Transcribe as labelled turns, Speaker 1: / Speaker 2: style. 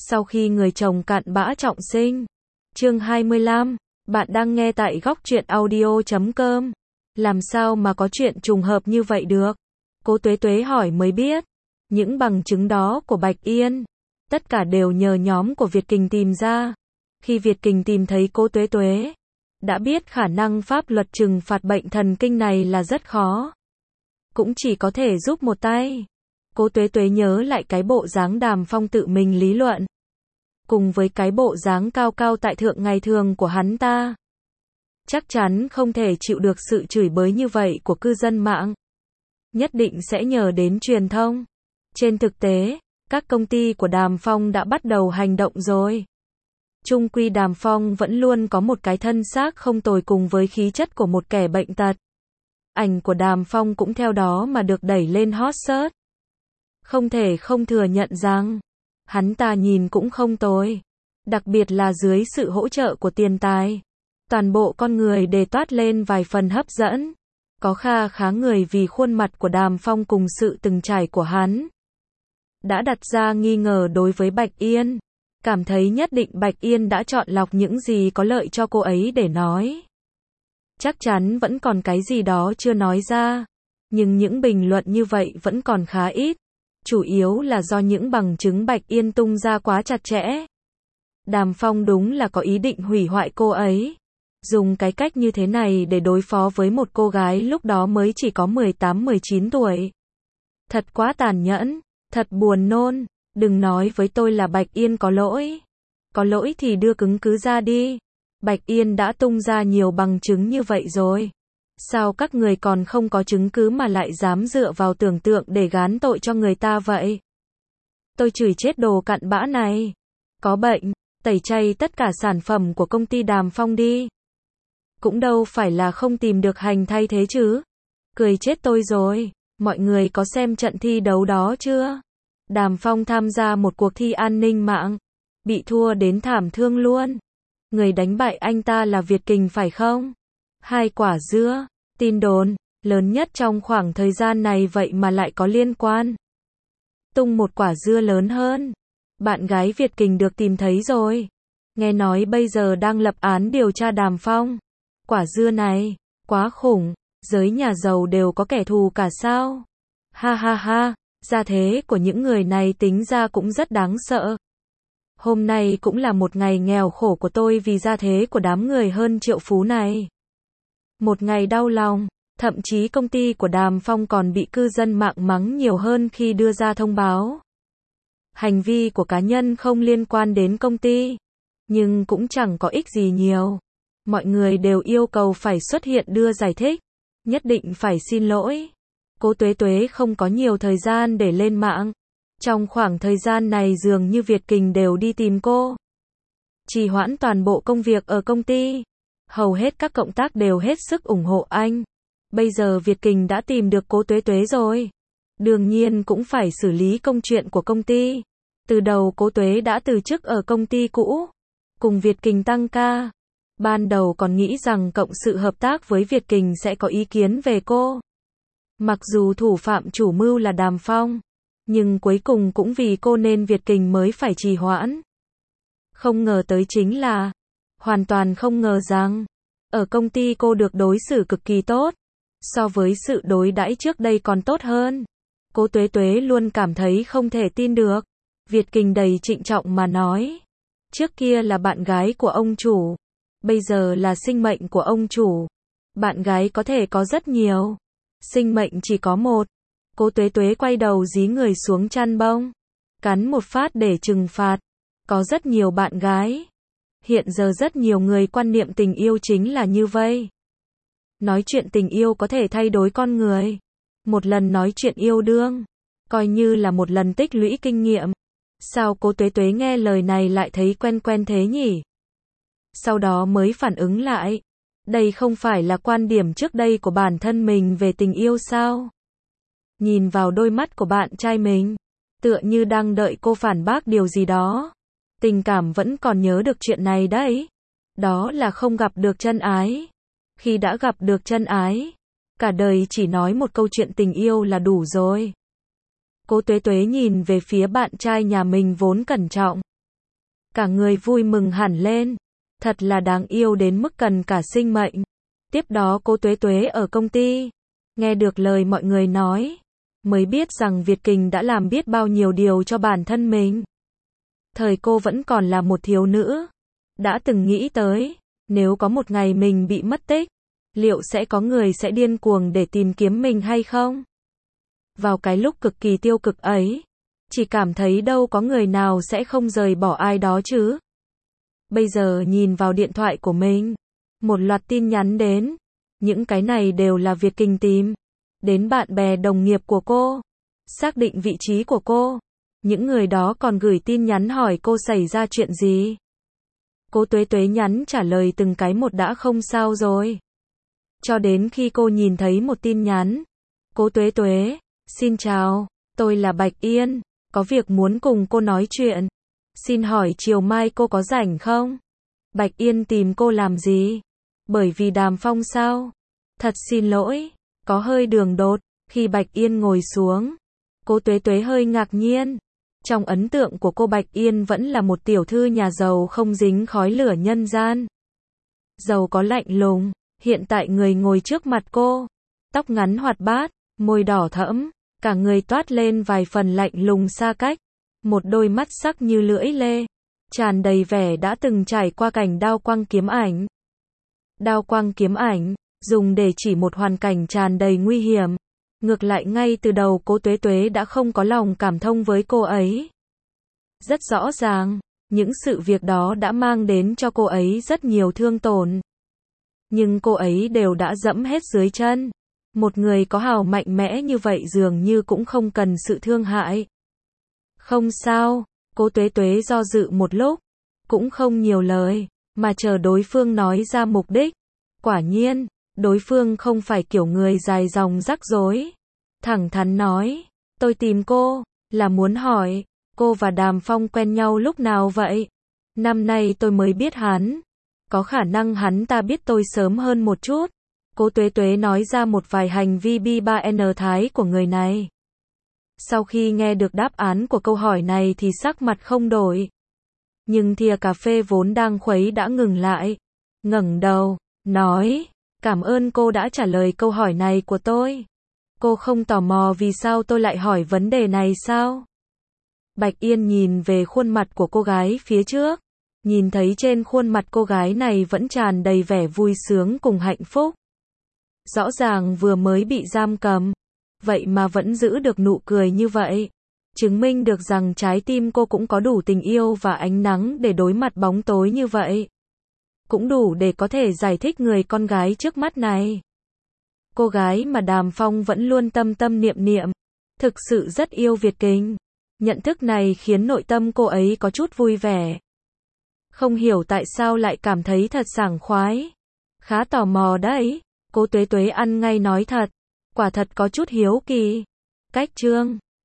Speaker 1: Sau khi người chồng cặn bã trọng sinh. Chương 25. Bạn đang nghe tại góc truyện audio.com. Làm sao mà có chuyện trùng hợp như vậy được? Cố Tuế Tuế hỏi mới biết. Những bằng chứng đó của Bạch Yên, tất cả đều nhờ nhóm của Việt Kình tìm ra. Khi Việt Kình tìm thấy Cố Tuế Tuế, đã biết khả năng pháp luật trừng phạt bệnh thần kinh này là rất khó. Cũng chỉ có thể giúp một tay. Cố Tuế Tuế nhớ lại cái bộ dáng Đàm Phong tự mình lý luận, cùng với cái bộ dáng cao cao tại thượng ngày thường của hắn ta. Chắc chắn không thể chịu được sự chửi bới như vậy của cư dân mạng. Nhất định sẽ nhờ đến truyền thông. Trên thực tế, các công ty của Đàm Phong đã bắt đầu hành động rồi. Chung quy Đàm Phong vẫn luôn có một cái thân xác không tồi cùng với khí chất của một kẻ bệnh tật. Ảnh của Đàm Phong cũng theo đó mà được đẩy lên hot search. Không thể không thừa nhận rằng, hắn ta nhìn cũng không tồi. Đặc biệt là dưới sự hỗ trợ của tiền tài. Toàn bộ con người đều toát lên vài phần hấp dẫn. Có kha khá người vì khuôn mặt của Đàm Phong cùng sự từng trải của hắn đã đặt ra nghi ngờ đối với Bạch Yên. Cảm thấy nhất định Bạch Yên đã chọn lọc những gì có lợi cho cô ấy để nói. Chắc chắn vẫn còn cái gì đó chưa nói ra. Nhưng những bình luận như vậy vẫn còn khá ít. Chủ yếu là do những bằng chứng Bạch Yên tung ra quá chặt chẽ. Đàm Phong đúng là có ý định hủy hoại cô ấy. Dùng cái cách như thế này để đối phó với một cô gái lúc đó mới chỉ có 18-19 tuổi. Thật quá tàn nhẫn, thật buồn nôn. Đừng nói với tôi là Bạch Yên có lỗi. Có lỗi thì đưa chứng cứ ra đi. Bạch Yên đã tung ra nhiều bằng chứng như vậy rồi. Sao các người còn không có chứng cứ mà lại dám dựa vào tưởng tượng để gán tội cho người ta vậy? Tôi chửi chết đồ cặn bã này. Có bệnh, tẩy chay tất cả sản phẩm của công ty Đàm Phong đi. Cũng đâu phải là không tìm được hành thay thế chứ. Cười chết tôi rồi. Mọi người có xem trận thi đấu đó chưa? Đàm Phong tham gia một cuộc thi an ninh mạng. Bị thua đến thảm thương luôn. Người đánh bại anh ta là Việt Kình phải không? 2 quả dưa. Tin đồn lớn nhất trong khoảng thời gian này vậy mà lại có liên quan. Tung một quả dưa lớn hơn. Bạn gái Việt Kình được tìm thấy rồi. Nghe nói bây giờ đang lập án điều tra Đàm Phong. Quả dưa này, quá khủng. Giới nhà giàu đều có kẻ thù cả sao? Ha ha ha, gia thế của những người này tính ra cũng rất đáng sợ. Hôm nay cũng là một ngày nghèo khổ của tôi vì gia thế của đám người hơn triệu phú này. Một ngày đau lòng, thậm chí công ty của Đàm Phong còn bị cư dân mạng mắng nhiều hơn khi đưa ra thông báo. Hành vi của cá nhân không liên quan đến công ty, nhưng cũng chẳng có ích gì nhiều. Mọi người đều yêu cầu phải xuất hiện đưa giải thích, nhất định phải xin lỗi. Cố Tuế Tuế không có nhiều thời gian để lên mạng. Trong khoảng thời gian này dường như Việt Kình đều đi tìm cô. Trì hoãn toàn bộ công việc ở công ty. Hầu hết các cộng tác đều hết sức ủng hộ anh. Bây giờ Việt Kình đã tìm được Cố Tuế Tuế rồi. Đương nhiên cũng phải xử lý công chuyện của công ty. Từ đầu Cố Tuế đã từ chức ở công ty cũ. Cùng Việt Kình tăng ca. Ban đầu còn nghĩ rằng cộng sự hợp tác với Việt Kình sẽ có ý kiến về cô. Mặc dù thủ phạm chủ mưu là Đàm Phong. Nhưng cuối cùng cũng vì cô nên Việt Kình mới phải trì hoãn. Không ngờ tới chính là, hoàn toàn không ngờ rằng, ở công ty cô được đối xử cực kỳ tốt. So với sự đối đãi trước đây còn tốt hơn. Cố Tuế Tuế luôn cảm thấy không thể tin được. Việt Kình đầy trịnh trọng mà nói. Trước kia là bạn gái của ông chủ. Bây giờ là sinh mệnh của ông chủ. Bạn gái có thể có rất nhiều. Sinh mệnh chỉ có một. Cố Tuế Tuế quay đầu dí người xuống chăn bông. Cắn một phát để trừng phạt. Có rất nhiều bạn gái. Hiện giờ rất nhiều người quan niệm tình yêu chính là như vậy. Nói chuyện tình yêu có thể thay đổi con người. Một lần nói chuyện yêu đương, coi như là một lần tích lũy kinh nghiệm. Sao Cố Tuế Tuế nghe lời này lại thấy quen quen thế nhỉ? Sau đó mới phản ứng lại. Đây không phải là quan điểm trước đây của bản thân mình về tình yêu sao? Nhìn vào đôi mắt của bạn trai mình, tựa như đang đợi cô phản bác điều gì đó. Tình cảm vẫn còn nhớ được chuyện này đấy. Đó là không gặp được chân ái. Khi đã gặp được chân ái, cả đời chỉ nói một câu chuyện tình yêu là đủ rồi. Cố Tuế Tuế nhìn về phía bạn trai nhà mình vốn cẩn trọng. cả người vui mừng hẳn lên. Thật là đáng yêu đến mức cần cả sinh mệnh. Tiếp đó cô Tuế Tuế ở công ty, nghe được lời mọi người nói, mới biết rằng Việt Kình đã làm biết bao nhiêu điều cho bản thân mình. Thời cô vẫn còn là một thiếu nữ, đã từng nghĩ tới, nếu có một ngày mình bị mất tích, liệu sẽ có người sẽ điên cuồng để tìm kiếm mình hay không? Vào cái lúc cực kỳ tiêu cực ấy, chỉ cảm thấy đâu có người nào sẽ không rời bỏ ai đó chứ. Bây giờ nhìn vào điện thoại của mình, một loạt tin nhắn đến, những cái này đều là Việt Kình tìm, đến bạn bè đồng nghiệp của cô, xác định vị trí của cô, những người đó còn gửi tin nhắn hỏi cô xảy ra chuyện gì. Cô Tuế Tuế nhắn trả lời từng cái một đã không sao rồi. Cho đến khi cô nhìn thấy một tin nhắn. Cô Tuế Tuế, xin chào, tôi là Bạch Yên, có việc muốn cùng cô nói chuyện. Xin hỏi chiều mai cô có rảnh không? Bạch Yên tìm cô làm gì? Bởi vì Đàm Phong sao? Thật xin lỗi, có hơi đường đột. Khi Bạch Yên ngồi xuống, cô Tuế Tuế hơi ngạc nhiên. Trong ấn tượng của cô Bạch Yên vẫn là một tiểu thư nhà giàu không dính khói lửa nhân gian. Giàu có lạnh lùng, hiện tại người ngồi trước mặt cô, tóc ngắn hoạt bát, môi đỏ thẫm, cả người toát lên vài phần lạnh lùng xa cách, một đôi mắt sắc như lưỡi lê, tràn đầy vẻ đã từng trải qua cảnh đao quang kiếm ảnh. Đao quang kiếm ảnh, dùng để chỉ một hoàn cảnh tràn đầy nguy hiểm. Ngược lại ngay từ đầu cô Tuế Tuế đã không có lòng cảm thông với cô ấy. Rất rõ ràng, những sự việc đó đã mang đến cho cô ấy rất nhiều thương tổn. Nhưng cô ấy đều đã dẫm hết dưới chân. Một người có hào mạnh mẽ như vậy dường như cũng không cần sự thương hại. Không sao, cô Tuế Tuế do dự một lúc, cũng không nhiều lời, mà chờ đối phương nói ra mục đích. Quả nhiên, đối phương không phải kiểu người dài dòng rắc rối. Thẳng thắn nói, tôi tìm cô, là muốn hỏi, cô và Đàm Phong quen nhau lúc nào vậy? Năm nay tôi mới biết hắn. Có khả năng hắn ta biết tôi sớm hơn một chút. Cô Tuế Tuế nói ra một vài hành vi bi-ba-n thái của người này. Sau khi nghe được đáp án của câu hỏi này thì sắc mặt không đổi. Nhưng thìa cà phê vốn đang khuấy đã ngừng lại. Ngẩng đầu, nói, cảm ơn cô đã trả lời câu hỏi này của tôi. Cô không tò mò vì sao tôi lại hỏi vấn đề này sao? Bạch Yên nhìn về khuôn mặt của cô gái phía trước. Nhìn thấy trên khuôn mặt cô gái này vẫn tràn đầy vẻ vui sướng cùng hạnh phúc. Rõ ràng vừa mới bị giam cầm, vậy mà vẫn giữ được nụ cười như vậy. Chứng minh được rằng trái tim cô cũng có đủ tình yêu và ánh nắng để đối mặt bóng tối như vậy. Cũng đủ để có thể giải thích người con gái trước mắt này. Cô gái mà Đàm Phong vẫn luôn tâm tâm niệm niệm, thực sự rất yêu Việt Kình. Nhận thức này khiến nội tâm cô ấy có chút vui vẻ. Không hiểu tại sao lại cảm thấy thật sảng khoái. Khá tò mò đấy. Cô Tuế Tuế ăn ngay nói thật. Quả thật có chút hiếu kỳ. Cách chương